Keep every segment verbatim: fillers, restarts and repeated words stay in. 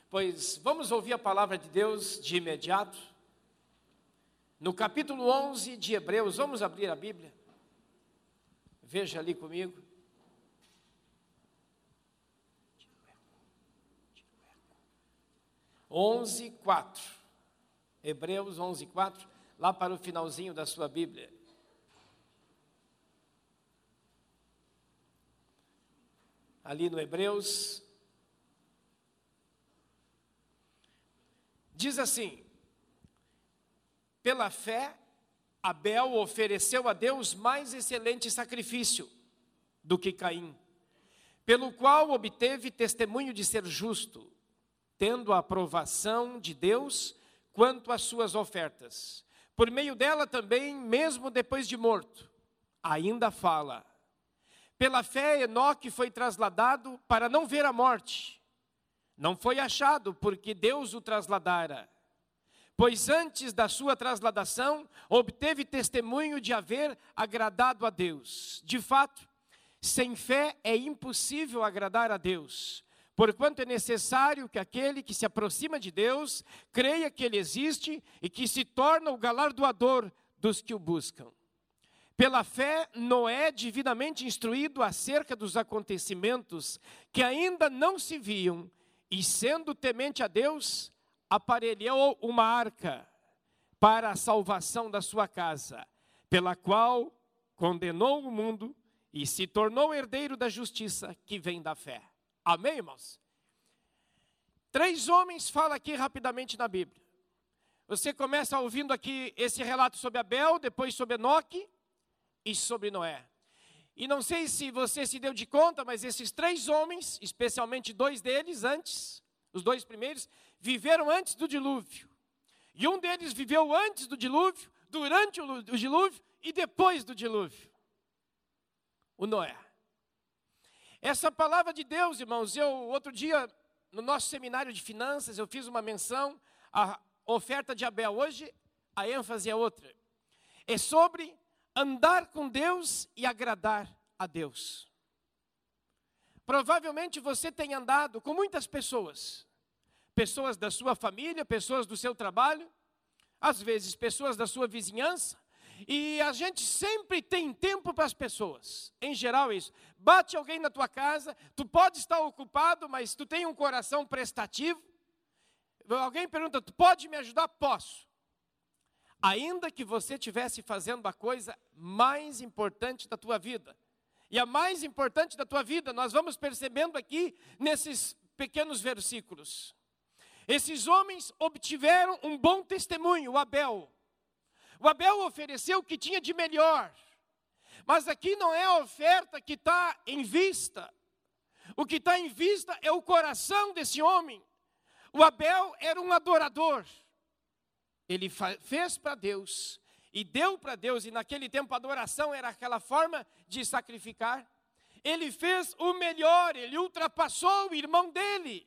Pois vamos ouvir a palavra de Deus de imediato. No capítulo onze de Hebreus, vamos abrir a Bíblia. Veja ali comigo. onze, quatro. Hebreus onze, quatro, lá para o finalzinho da sua Bíblia. Ali no Hebreus, diz assim: pela fé, Abel ofereceu a Deus mais excelente sacrifício do que Caim, pelo qual obteve testemunho de ser justo, tendo a aprovação de Deus quanto às suas ofertas. Por meio dela também, mesmo depois de morto, ainda fala. Pela fé, Enoque foi trasladado para não ver a morte. Não foi achado, porque Deus o trasladara. Pois antes da sua trasladação, obteve testemunho de haver agradado a Deus. De fato, sem fé é impossível agradar a Deus, porquanto é necessário que aquele que se aproxima de Deus creia que Ele existe e que se torna o galardoador dos que o buscam. Pela fé, Noé, divinamente instruído acerca dos acontecimentos que ainda não se viam, e sendo temente a Deus, aparelhou uma arca para a salvação da sua casa, pela qual condenou o mundo e se tornou herdeiro da justiça que vem da fé. Amém, irmãos? Três homens falam aqui rapidamente na Bíblia. Você começa ouvindo aqui esse relato sobre Abel, depois sobre Enoque e sobre Noé. E não sei se você se deu de conta, mas esses três homens, especialmente dois deles antes, os dois primeiros, viveram antes do dilúvio. E um deles viveu antes do dilúvio, durante o dilúvio e depois do dilúvio. O Noé. Essa palavra de Deus, irmãos, eu outro dia, no nosso seminário de finanças, eu fiz uma menção à oferta de Abel. Hoje, a ênfase é outra. É sobre andar com Deus e agradar a Deus. Provavelmente você tem andado com muitas pessoas. Pessoas da sua família, pessoas do seu trabalho, às vezes pessoas da sua vizinhança. E a gente sempre tem tempo para as pessoas. Em geral é isso. Bate alguém na tua casa, tu pode estar ocupado, mas tu tem um coração prestativo. Alguém pergunta, tu pode me ajudar? Posso. Ainda que você estivesse fazendo a coisa mais importante da tua vida. E a mais importante da tua vida, nós vamos percebendo aqui nesses pequenos versículos. Esses homens obtiveram um bom testemunho, o Abel. O Abel ofereceu o que tinha de melhor. Mas aqui não é a oferta que está em vista. O que está em vista é o coração desse homem. O Abel era um adorador. Ele fez para Deus e deu para Deus, e naquele tempo a adoração era aquela forma de sacrificar. Ele fez o melhor, ele ultrapassou o irmão dele.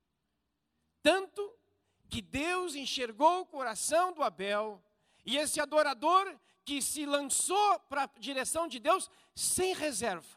Tanto que Deus enxergou o coração do Abel, e esse adorador que se lançou para a direção de Deus sem reserva.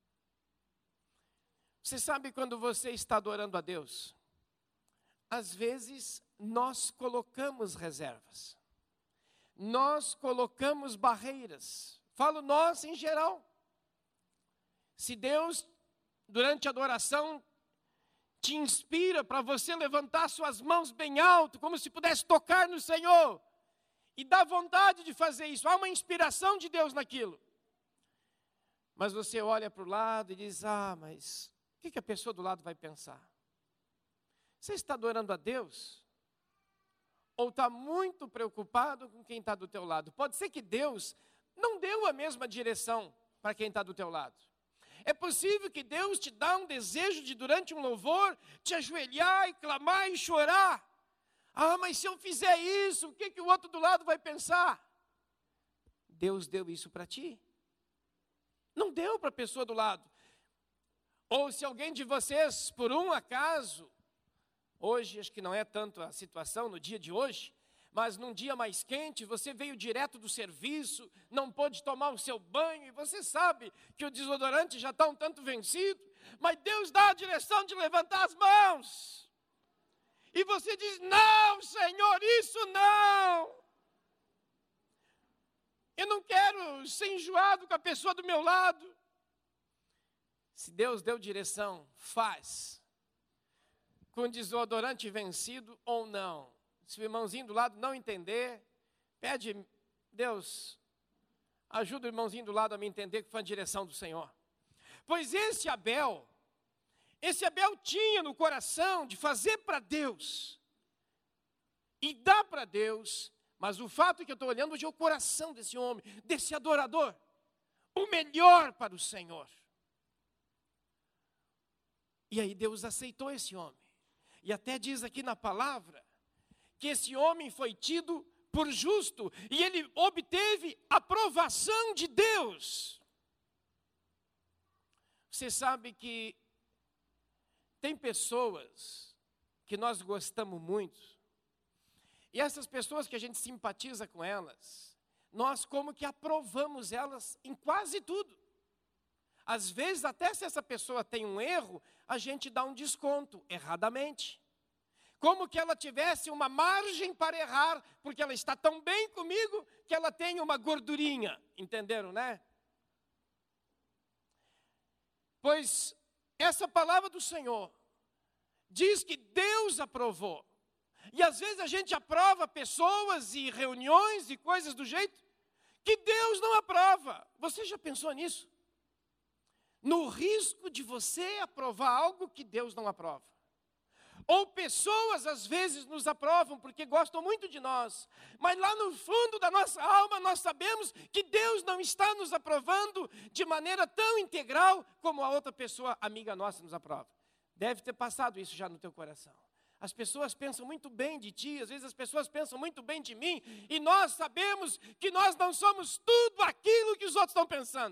Você sabe quando você está adorando a Deus? Às vezes nós colocamos reservas, nós colocamos barreiras, falo nós em geral. Se Deus, durante a adoração, te inspira para você levantar suas mãos bem alto, como se pudesse tocar no Senhor, e dá vontade de fazer isso, há uma inspiração de Deus naquilo. Mas você olha para o lado e diz, ah, mas o que, que a pessoa do lado vai pensar? Você está adorando a Deus? Ou está muito preocupado com quem está do teu lado? Pode ser que Deus não deu a mesma direção para quem está do teu lado. É possível que Deus te dá um desejo de, durante um louvor, te ajoelhar e clamar e chorar. Ah, mas se eu fizer isso, o que, que o outro do lado vai pensar? Deus deu isso para ti. Não deu para a pessoa do lado. Ou se alguém de vocês, por um acaso, hoje, acho que não é tanto a situação no dia de hoje, mas num dia mais quente, você veio direto do serviço, não pôde tomar o seu banho, e você sabe que o desodorante já está um tanto vencido, mas Deus dá a direção de levantar as mãos. e você diz: não, Senhor, isso não. Eu não quero ser enjoado com a pessoa do meu lado. Se Deus deu direção, faz. Com desodorante vencido ou não. Se o irmãozinho do lado não entender, pede: Deus, ajuda o irmãozinho do lado a me entender que foi a direção do Senhor. Pois esse Abel, esse Abel tinha no coração de fazer para Deus e dar para Deus, mas o fato é que eu estou olhando hoje é o coração desse homem, desse adorador, o melhor para o Senhor. E aí Deus aceitou esse homem. E até diz aqui na palavra que esse homem foi tido por justo e ele obteve aprovação de Deus. Você sabe que tem pessoas que nós gostamos muito, e essas pessoas que a gente simpatiza com elas, nós como que aprovamos elas em quase tudo. Às vezes, até se essa pessoa tem um erro, a gente dá um desconto, erradamente. Como que ela tivesse uma margem para errar, porque ela está tão bem comigo, que ela tem uma gordurinha, entenderam, né? Pois essa palavra do Senhor diz que Deus aprovou. E às vezes a gente aprova pessoas e reuniões e coisas do jeito que Deus não aprova. Você já pensou nisso? No risco de você aprovar algo que Deus não aprova. Ou pessoas às vezes nos aprovam porque gostam muito de nós, mas lá no fundo da nossa alma nós sabemos que Deus não está nos aprovando de maneira tão integral como a outra pessoa amiga nossa nos aprova. Deve ter passado isso já no teu coração. As pessoas pensam muito bem de ti, às vezes as pessoas pensam muito bem de mim, e nós sabemos que nós não somos tudo aquilo que os outros estão pensando.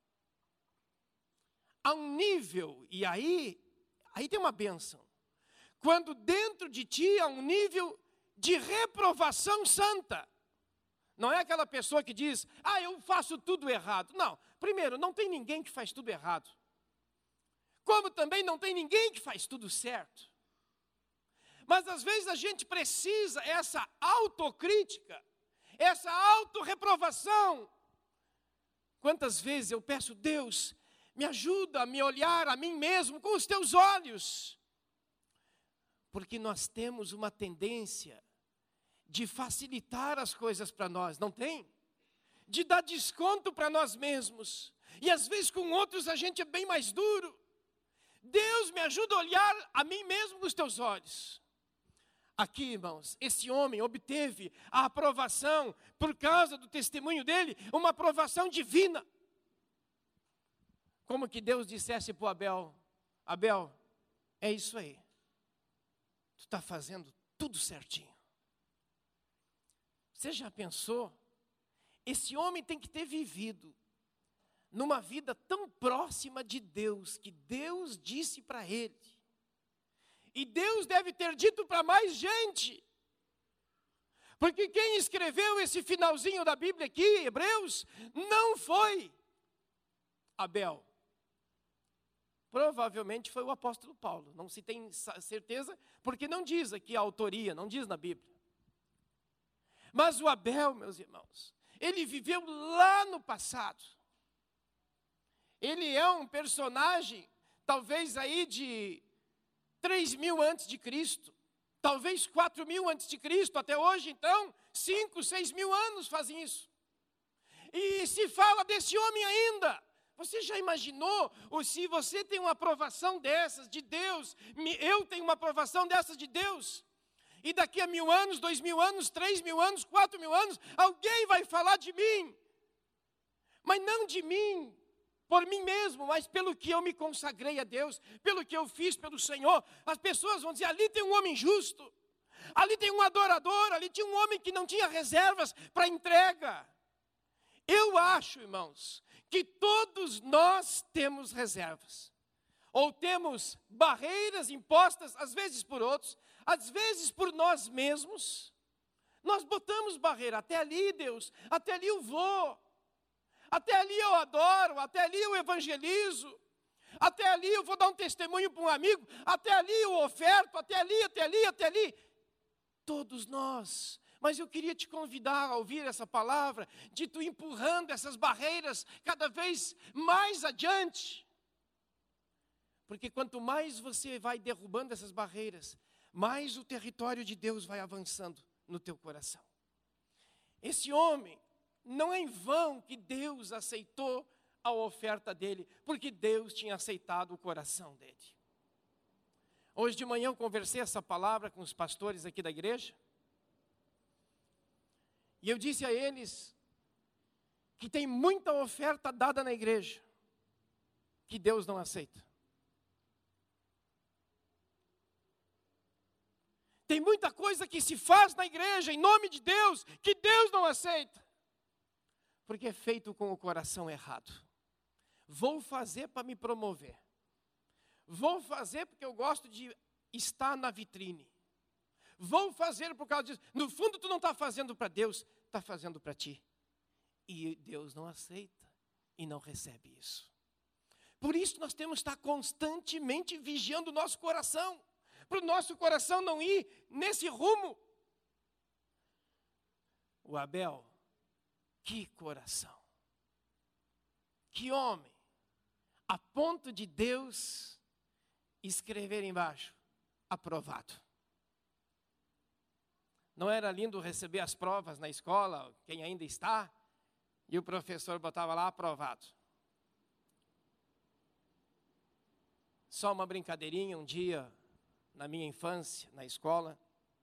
Há um nível, e aí, aí tem uma bênção. Quando dentro de ti há um nível de reprovação santa. Não é aquela pessoa que diz: ah, eu faço tudo errado. Não, primeiro, não tem ninguém que faz tudo errado. Como também não tem ninguém que faz tudo certo. Mas às vezes a gente precisa essa autocrítica, essa autorreprovação. Quantas vezes eu peço: Deus, me ajuda a me olhar a mim mesmo com os teus olhos. Porque nós temos uma tendência de facilitar as coisas para nós, não tem? De dar desconto para nós mesmos. E às vezes com outros a gente é bem mais duro. Deus, me ajuda a olhar a mim mesmo com os teus olhos. Aqui, irmãos, esse homem obteve a aprovação, por causa do testemunho dele, uma aprovação divina. Como que Deus dissesse para o Abel: Abel, é isso aí. Tu está fazendo tudo certinho. Você já pensou? Esse homem tem que ter vivido numa vida tão próxima de Deus, que Deus disse para ele. E Deus deve ter dito para mais gente. Porque quem escreveu esse finalzinho da Bíblia aqui, Hebreus, não foi Abel. Provavelmente foi o apóstolo Paulo. Não se tem certeza, porque não diz aqui a autoria, não diz na Bíblia. Mas o Abel, meus irmãos, ele viveu lá no passado. Ele é um personagem, talvez aí de três mil antes de Cristo, talvez quatro mil antes de Cristo, até hoje então, cinco, seis mil anos fazem isso. E se fala desse homem ainda. Você já imaginou, ou se você tem uma aprovação dessas de Deus, eu tenho uma aprovação dessas de Deus, e daqui a mil anos, dois mil anos, três mil anos, quatro mil anos, alguém vai falar de mim, mas não de mim, por mim mesmo, mas pelo que eu me consagrei a Deus, pelo que eu fiz pelo Senhor. As pessoas vão dizer: ali tem um homem justo, ali tem um adorador, ali tinha um homem que não tinha reservas para entrega. Eu acho, irmãos, que todos nós temos reservas, ou temos barreiras impostas, às vezes por outros, às vezes por nós mesmos. Nós botamos barreira: até ali, Deus, até ali eu vou, até ali eu adoro, até ali eu evangelizo, Até ali eu vou dar um testemunho para um amigo, até ali eu oferto, até ali, até ali, até ali. Todos nós. Mas eu queria te convidar a ouvir essa palavra, de tu empurrando essas barreiras cada vez mais adiante. Porque quanto mais você vai derrubando essas barreiras, mais o território de Deus vai avançando no teu coração. Esse homem, não é em vão que Deus aceitou a oferta dele, porque Deus tinha aceitado o coração dele. Hoje de manhã eu conversei essa palavra com os pastores aqui da igreja, e eu disse a eles que tem muita oferta dada na igreja, que Deus não aceita. Tem muita coisa que se faz na igreja, em nome de Deus, que Deus não aceita. Porque é feito com o coração errado. Vou fazer para me promover. Vou fazer porque eu gosto de estar na vitrine. Vou fazer por causa disso. No fundo, tu não está fazendo para Deus, está fazendo para ti. E Deus não aceita e não recebe isso. Por isso, nós temos que estar constantemente vigiando o nosso coração, para o nosso coração não ir nesse rumo. O Abel, que coração, que homem, a ponto de Deus escrever embaixo, aprovado. Não era lindo receber as provas na escola, quem ainda está, e o professor botava lá, aprovado. Só uma brincadeirinha, um dia, na minha infância, na escola,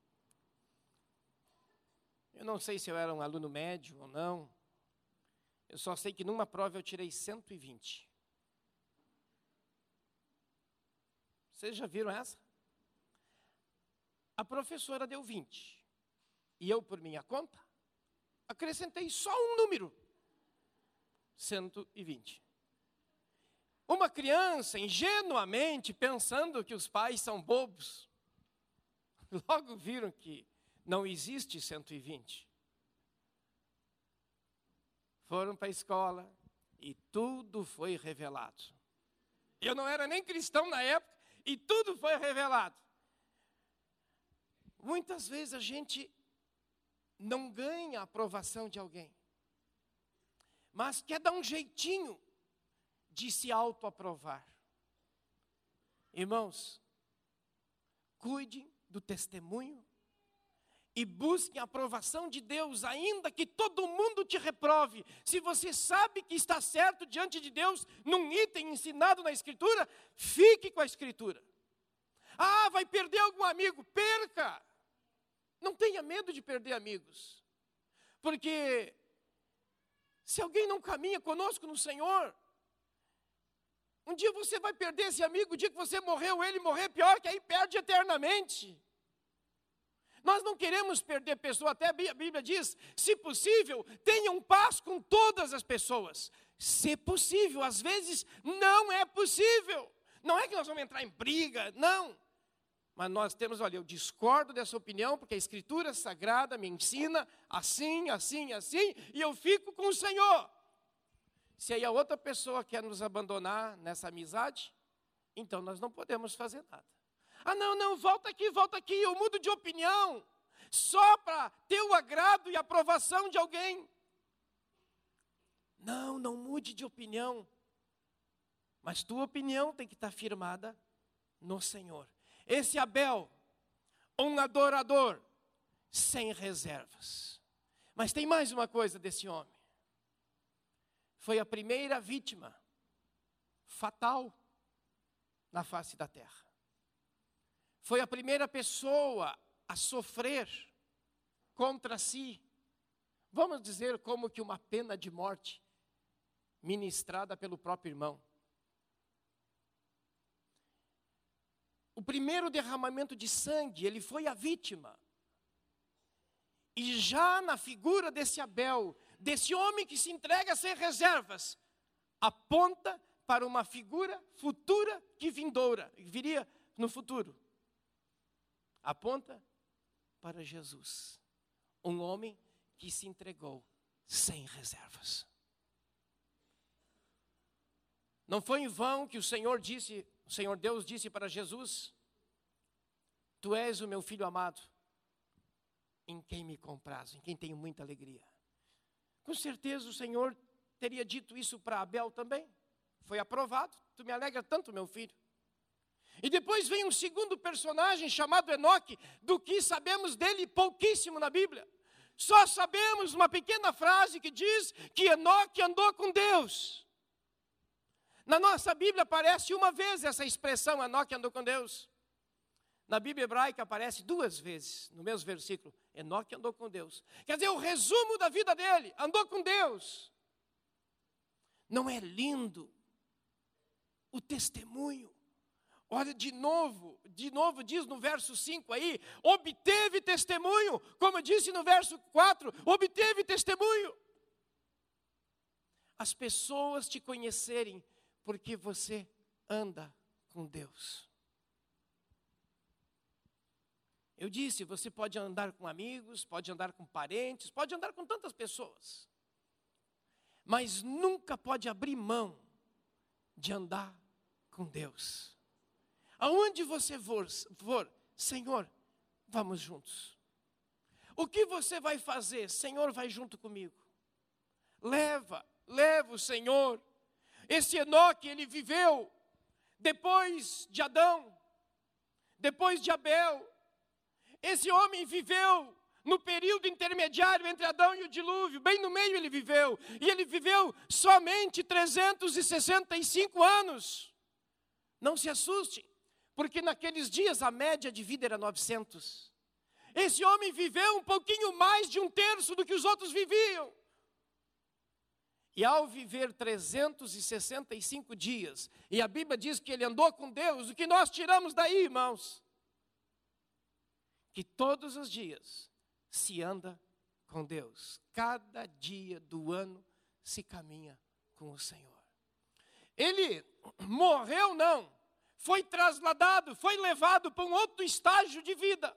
eu não sei se eu era um aluno médio ou não, eu só sei que numa prova eu tirei cento e vinte. Vocês já viram essa? A professora deu vinte. E eu, por minha conta, acrescentei só um número. cento e vinte. Uma criança, ingenuamente, pensando que os pais são bobos, logo viram que não existe cento e vinte. Foram para a escola e tudo foi revelado. Eu não era nem cristão na época e tudo foi revelado. Muitas vezes a gente não ganha a aprovação de alguém, mas quer dar um jeitinho de se autoaprovar. Irmãos, cuidem do testemunho e busquem a aprovação de Deus, ainda que todo mundo te reprove. Se você sabe que está certo diante de Deus, num item ensinado na Escritura, fique com a Escritura. Ah, vai perder algum amigo? Perca! Não tenha medo de perder amigos, porque se alguém não caminha conosco no Senhor, um dia você vai perder esse amigo, o dia que você morreu, ele morrer, pior que aí perde eternamente. Nós não queremos perder pessoa, até a Bíblia diz, se possível, tenham paz com todas as pessoas. Se possível, às vezes não é possível. Não é que nós vamos entrar em briga, não. Mas nós temos, olha, eu discordo dessa opinião, porque a Escritura Sagrada me ensina assim, assim, assim, e eu fico com o Senhor. Se aí a outra pessoa quer nos abandonar nessa amizade, então nós não podemos fazer nada. Ah, não, não, volta aqui, volta aqui, eu mudo de opinião, só para ter o agrado e a aprovação de alguém. Não, não mude de opinião, mas tua opinião tem que estar firmada no Senhor. Esse Abel, um adorador, sem reservas. Mas tem mais uma coisa desse homem. Foi a primeira vítima fatal na face da terra. Foi a primeira pessoa a sofrer contra si, vamos dizer, como que uma pena de morte ministrada pelo próprio irmão. O primeiro derramamento de sangue, ele foi a vítima. E já na figura desse Abel, desse homem que se entrega sem reservas, aponta para uma figura futura que vindoura, viria no futuro. Aponta para Jesus, um homem que se entregou sem reservas. Não foi em vão que o Senhor disse, o Senhor Deus disse para Jesus: tu és o meu filho amado, em quem me compraz, em quem tenho muita alegria. Com certeza o Senhor teria dito isso para Abel também. Foi aprovado, tu me alegra tanto, meu filho. E depois vem um segundo personagem chamado Enoque, do que sabemos dele pouquíssimo na Bíblia. Só sabemos uma pequena frase que diz que Enoque andou com Deus. Na nossa Bíblia aparece uma vez essa expressão, Enoque andou com Deus. Na Bíblia hebraica aparece duas vezes, no mesmo versículo, Enoque andou com Deus. Quer dizer, o resumo da vida dele, andou com Deus. Não é lindo o testemunho? Olha, de novo, de novo diz no verso cinco aí, obteve testemunho, como disse no verso quatro, obteve testemunho. As pessoas te conhecerem porque você anda com Deus. Eu disse, você pode andar com amigos, pode andar com parentes, pode andar com tantas pessoas, mas nunca pode abrir mão de andar com Deus. Aonde você for, for, Senhor, vamos juntos. O que você vai fazer? Senhor, vai junto comigo. Leva, leva o Senhor. Esse Enoque, ele viveu depois de Adão, depois de Abel. Esse homem viveu no período intermediário entre Adão e o dilúvio, bem no meio ele viveu. E ele viveu somente trezentos e sessenta e cinco anos. Não se assustem, porque naqueles dias a média de vida era novecentos. Esse homem viveu um pouquinho mais de um terço do que os outros viviam. E ao viver trezentos e sessenta e cinco dias, e a Bíblia diz que ele andou com Deus, o que nós tiramos daí, irmãos? Que todos os dias se anda com Deus. Cada dia do ano se caminha com o Senhor. Ele morreu, não. Foi trasladado, foi levado para um outro estágio de vida.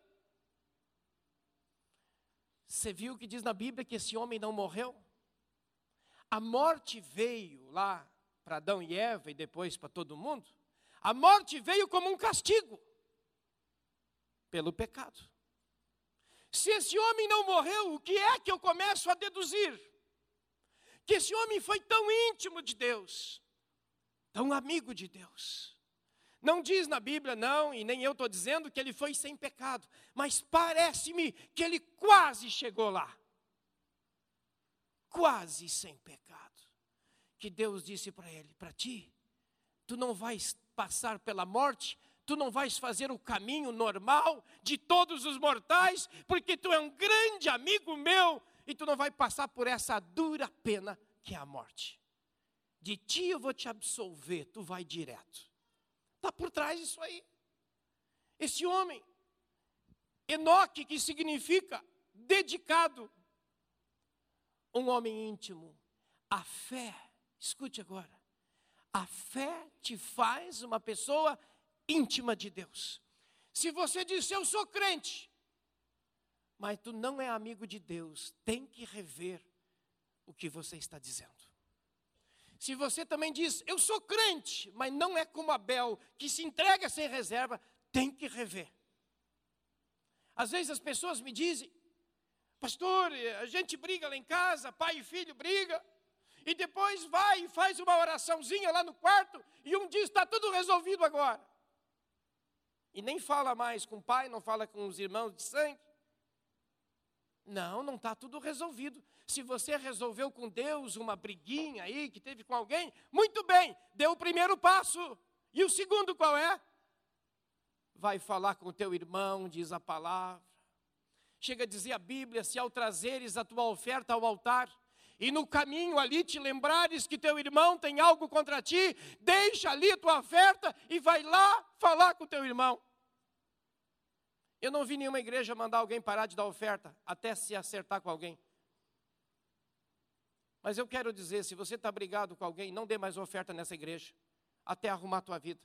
Você viu o que diz na Bíblia que esse homem não morreu? A morte veio lá para Adão e Eva e depois para todo mundo. A morte veio como um castigo pelo pecado. Se esse homem não morreu, o que é que eu começo a deduzir? Que esse homem foi tão íntimo de Deus, tão amigo de Deus. Não diz na Bíblia, não, e nem eu estou dizendo que ele foi sem pecado, mas parece-me que ele quase chegou lá. Quase sem pecado. Que Deus disse para ele, para ti, tu não vais passar pela morte, tu não vais fazer o caminho normal de todos os mortais, porque tu é um grande amigo meu, e tu não vai passar por essa dura pena que é a morte. De ti eu vou te absolver, tu vai direto. Está por trás disso aí. Esse homem, Enoque, que significa dedicado, um homem íntimo. A fé, escute agora, a fé te faz uma pessoa íntima de Deus. Se você diz, eu sou crente, mas tu não é amigo de Deus, tem que rever o que você está dizendo. Se você também diz, eu sou crente, mas não é como Abel, que se entrega sem reserva, tem que rever. Às vezes as pessoas me dizem, pastor, a gente briga lá em casa, pai e filho briga, e depois vai e faz uma oraçãozinha lá no quarto, e um diz, está tudo resolvido agora. E nem fala mais com o pai, não fala com os irmãos de sangue. Não, não está tudo resolvido. Se você resolveu com Deus uma briguinha aí, que teve com alguém, muito bem, deu o primeiro passo. E o segundo qual é? Vai falar com o teu irmão, diz a palavra. Chega a dizer a Bíblia, se ao trazeres a tua oferta ao altar, e no caminho ali te lembrares que teu irmão tem algo contra ti, deixa ali a tua oferta e vai lá falar com o teu irmão. Eu não vi nenhuma igreja mandar alguém parar de dar oferta, até se acertar com alguém. Mas eu quero dizer, se você está brigado com alguém, não dê mais oferta nessa igreja, até arrumar a tua vida.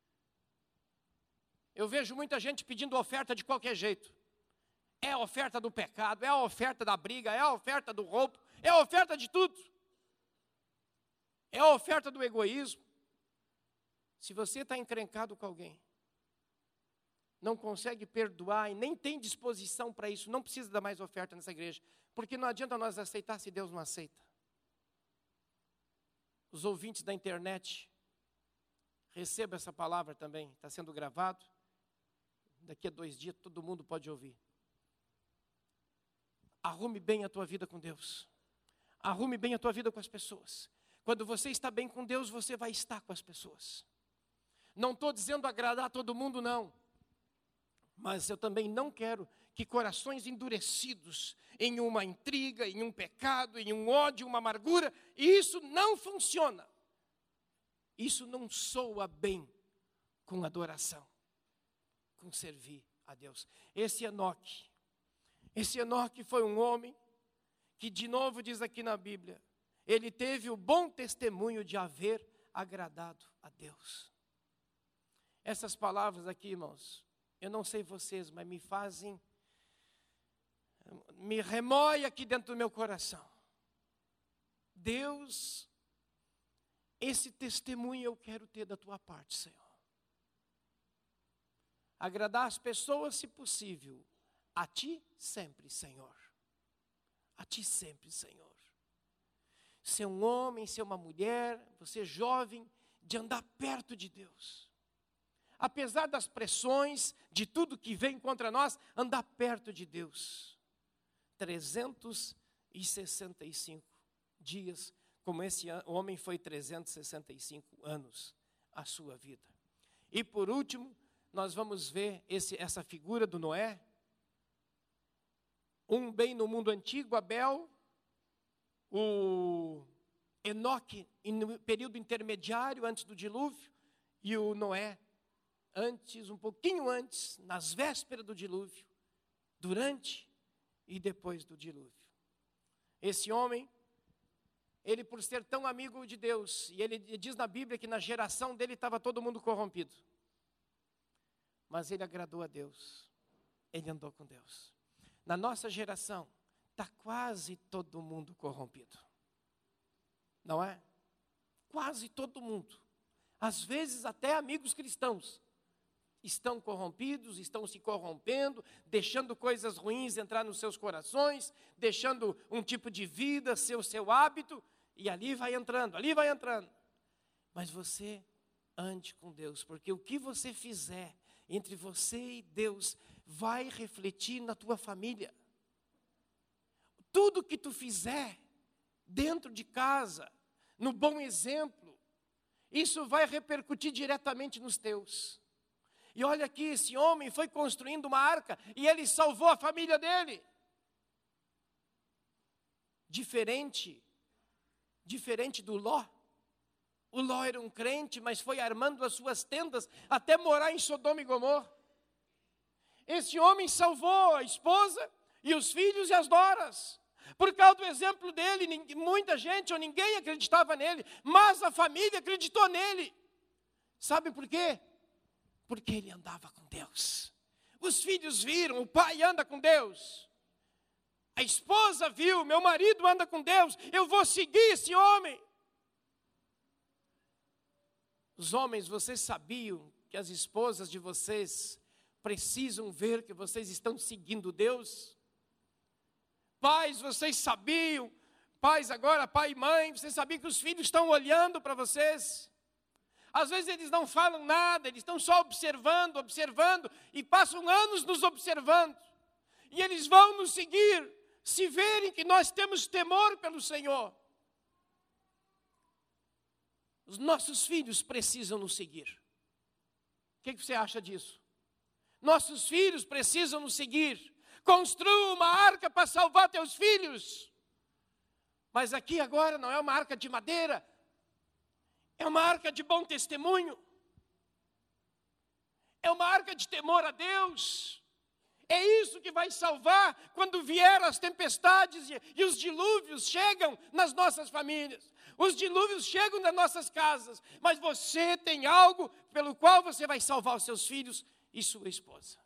Eu vejo muita gente pedindo oferta de qualquer jeito. É a oferta do pecado, é a oferta da briga, é a oferta do roubo, é a oferta de tudo. É a oferta do egoísmo. Se você está encrencado com alguém, não consegue perdoar e nem tem disposição para isso, não precisa dar mais oferta nessa igreja, porque não adianta nós aceitar se Deus não aceita. Os ouvintes da internet, receba essa palavra também, está sendo gravado, daqui a dois dias todo mundo pode ouvir. Arrume bem a tua vida com Deus, arrume bem a tua vida com as pessoas. Quando você está bem com Deus, você vai estar com as pessoas. Não estou dizendo agradar a todo mundo, não. Mas eu também não quero que corações endurecidos em uma intriga, em um pecado, em um ódio, uma amargura, isso não funciona. Isso não soa bem com adoração, com servir a Deus. Esse Enoque, esse Enoque foi um homem que, de novo diz aqui na Bíblia, ele teve o bom testemunho de haver agradado a Deus. Essas palavras aqui, irmãos, eu não sei vocês, mas me fazem, me remoe aqui dentro do meu coração. Deus, esse testemunho eu quero ter da tua parte, Senhor. Agradar as pessoas, se possível, a ti sempre, Senhor. A ti sempre, Senhor. Ser um homem, ser uma mulher, você jovem, de andar perto de Deus. Apesar das pressões, de tudo que vem contra nós, andar perto de Deus. trezentos e sessenta e cinco dias, como esse homem foi trezentos e sessenta e cinco anos, a sua vida. E por último, nós vamos ver esse, essa figura do Noé. Um bem no mundo antigo, Abel, o Enoque, no período intermediário, antes do dilúvio, e o Noé, antes, um pouquinho antes, nas vésperas do dilúvio, durante e depois do dilúvio. Esse homem, ele por ser tão amigo de Deus, e ele diz na Bíblia que na geração dele estava todo mundo corrompido, mas ele agradou a Deus, ele andou com Deus. Na nossa geração, está quase todo mundo corrompido, não é? Quase todo mundo, às vezes até amigos cristãos, estão corrompidos, estão se corrompendo, deixando coisas ruins entrar nos seus corações, deixando um tipo de vida ser o seu hábito, e ali vai entrando, ali vai entrando. Mas você ande com Deus, porque o que você fizer entre você e Deus vai refletir na tua família. Tudo que tu fizer dentro de casa, no bom exemplo, isso vai repercutir diretamente nos teus. E olha aqui, esse homem foi construindo uma arca e ele salvou a família dele. Diferente, diferente do Ló. O Ló era um crente, mas foi armando as suas tendas até morar em Sodoma e Gomorra. Esse homem salvou a esposa e os filhos e as noras. Por causa do exemplo dele, muita gente ou ninguém acreditava nele, mas a família acreditou nele. Sabe por quê? Porque ele andava com Deus. Os filhos viram, o pai anda com Deus. A esposa viu, meu marido anda com Deus, eu vou seguir esse homem. Os homens, vocês sabiam que as esposas de vocês precisam ver que vocês estão seguindo Deus? Pais, vocês sabiam, pais agora, pai e mãe, vocês sabiam que os filhos estão olhando para vocês? Às vezes eles não falam nada, eles estão só observando, observando, e passam anos nos observando. E eles vão nos seguir, se verem que nós temos temor pelo Senhor. Os nossos filhos precisam nos seguir. O que você acha disso? Nossos filhos precisam nos seguir. Construa uma arca para salvar teus filhos. Mas aqui agora não é uma arca de madeira, é uma arca de bom testemunho. É uma arca de temor a Deus. É isso que vai salvar quando vier as tempestades e, e os dilúvios chegam nas nossas famílias. Os dilúvios chegam nas nossas casas. Mas você tem algo pelo qual você vai salvar os seus filhos e sua esposa.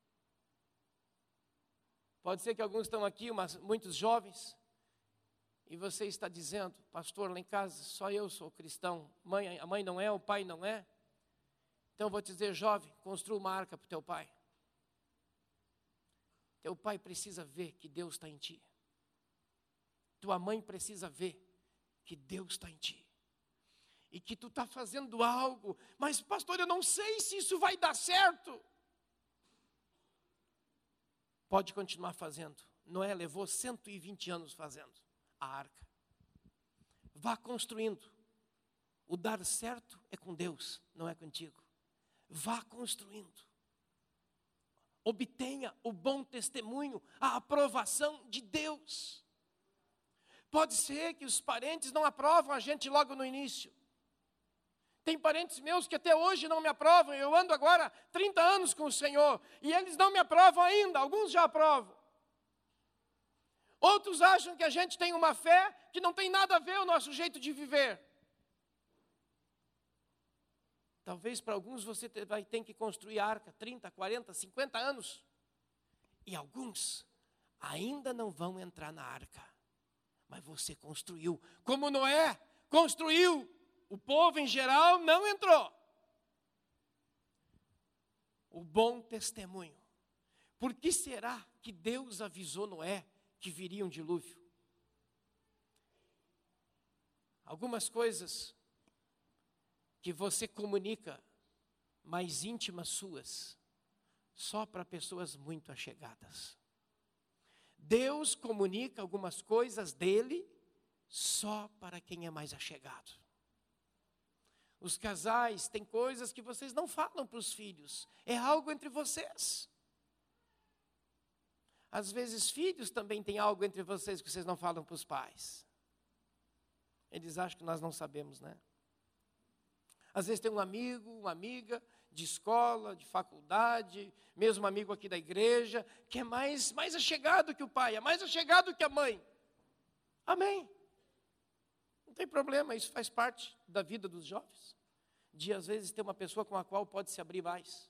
Pode ser que alguns estão aqui, mas muitos jovens, e você está dizendo, pastor, lá em casa só eu sou cristão, mãe, a mãe não é, o pai não é, então eu vou te dizer, jovem, construa uma arca para o teu pai. Teu pai precisa ver que Deus está em ti. Tua mãe precisa ver que Deus está em ti. E que tu está fazendo algo, mas pastor, eu não sei se isso vai dar certo. Pode continuar fazendo. Noé levou cento e vinte anos fazendo a arca. Vá construindo. O dar certo é com Deus, não é contigo. Vá construindo. Obtenha o bom testemunho, a aprovação de Deus. Pode ser que os parentes não aprovam a gente logo no início. Tem parentes meus que até hoje não me aprovam. Eu ando agora trinta anos com o Senhor e eles não me aprovam ainda, alguns já aprovam. Outros acham que a gente tem uma fé que não tem nada a ver com o nosso jeito de viver. Talvez para alguns você vai ter que construir arca, trinta, quarenta, cinquenta anos. E alguns ainda não vão entrar na arca. Mas você construiu, como Noé construiu. O povo em geral não entrou. O bom testemunho. Por que será que Deus avisou Noé que viria um dilúvio? Algumas coisas que você comunica, mais íntimas suas, só para pessoas muito achegadas. Deus comunica algumas coisas dele só para quem é mais achegado. Os casais têm coisas que vocês não falam para os filhos, é algo entre vocês. Às vezes filhos também têm algo entre vocês que vocês não falam para os pais. Eles acham que nós não sabemos, né? Às vezes tem um amigo, uma amiga de escola, de faculdade, mesmo amigo aqui da igreja, que é mais, mais achegado que o pai, é mais achegado que a mãe. Amém. Não tem problema, isso faz parte da vida dos jovens. De às vezes ter uma pessoa com a qual pode se abrir mais.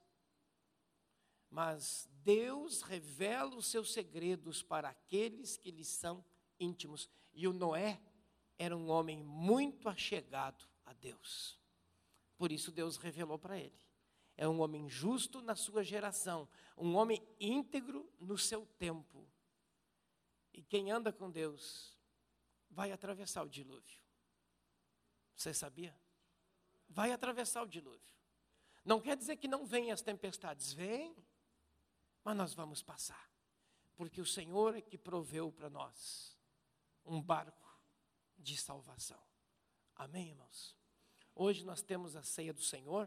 Mas Deus revela os seus segredos para aqueles que lhes são íntimos. E o Noé era um homem muito achegado a Deus. Por isso Deus revelou para ele. É um homem justo na sua geração, um homem íntegro no seu tempo. E quem anda com Deus vai atravessar o dilúvio. Você sabia? Vai atravessar o dilúvio. Não quer dizer que não venham as tempestades, vêm, mas nós vamos passar. Porque o Senhor é que proveu para nós um barco de salvação. Amém, irmãos? Hoje nós temos a ceia do Senhor.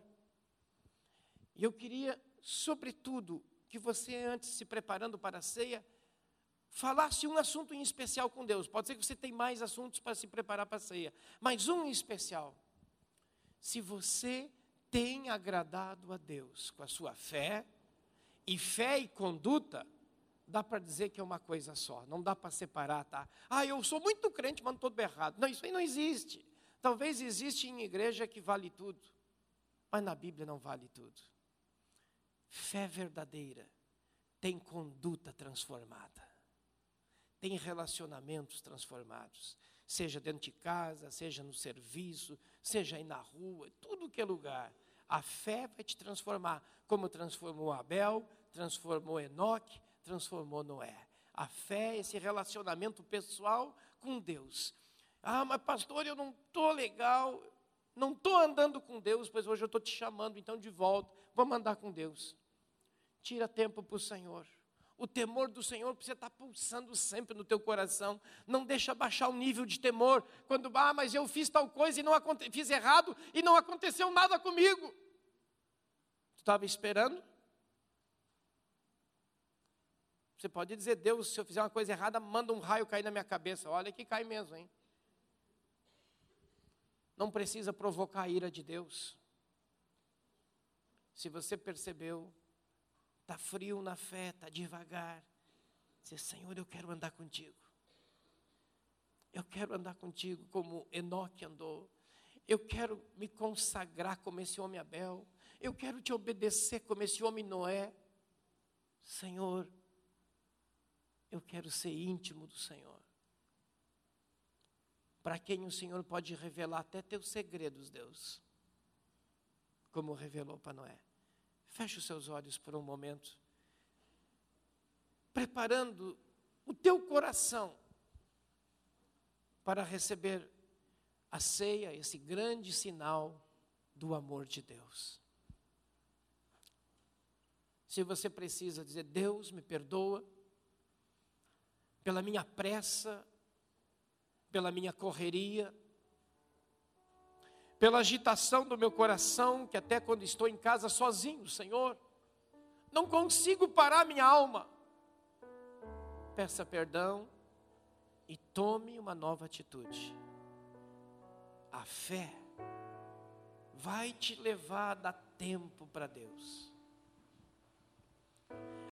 E eu queria, sobretudo, que você, antes se preparando para a ceia, falasse um assunto em especial com Deus. Pode ser que você tenha mais assuntos para se preparar para a ceia, mas um em especial. Se você tem agradado a Deus com a sua fé, e fé e conduta, dá para dizer que é uma coisa só, não dá para separar, tá? Ah, eu sou muito crente, mas não estou errado. Não, isso aí não existe. Talvez existe em igreja que vale tudo, mas na Bíblia não vale tudo. Fé verdadeira tem conduta transformada, tem relacionamentos transformados, seja dentro de casa, seja no serviço, seja aí na rua, tudo que é lugar. A fé vai te transformar, como transformou Abel, transformou Enoque, transformou Noé. A fé é esse relacionamento pessoal com Deus. Ah, mas pastor, eu não estou legal, não estou andando com Deus, pois hoje eu estou te chamando então de volta, vamos andar com Deus. Tira tempo para o Senhor. O temor do Senhor precisa estar pulsando sempre no teu coração. Não deixa baixar o nível de temor. Quando, ah, mas eu fiz tal coisa e não aconte- fiz errado e não aconteceu nada comigo. Tu estava esperando? Você pode dizer, Deus, se eu fizer uma coisa errada, manda um raio cair na minha cabeça. Olha que cai mesmo, hein? Não precisa provocar a ira de Deus. Se você percebeu, está frio na fé, está devagar. Diz, Senhor, eu quero andar contigo. Eu quero andar contigo como Enoque andou. Eu quero me consagrar como esse homem Abel. Eu quero te obedecer como esse homem Noé. Senhor, eu quero ser íntimo do Senhor. para quem o Senhor pode revelar até teus segredos, Deus, como revelou para Noé. Feche os seus olhos por um momento, preparando o teu coração para receber a ceia, esse grande sinal do amor de Deus. Se você precisa dizer: Deus, me perdoa pela minha pressa, pela minha correria, pela agitação do meu coração, que até quando estou em casa sozinho, Senhor, não consigo parar minha alma. Peça perdão e tome uma nova atitude. A fé vai te levar a dar tempo para Deus.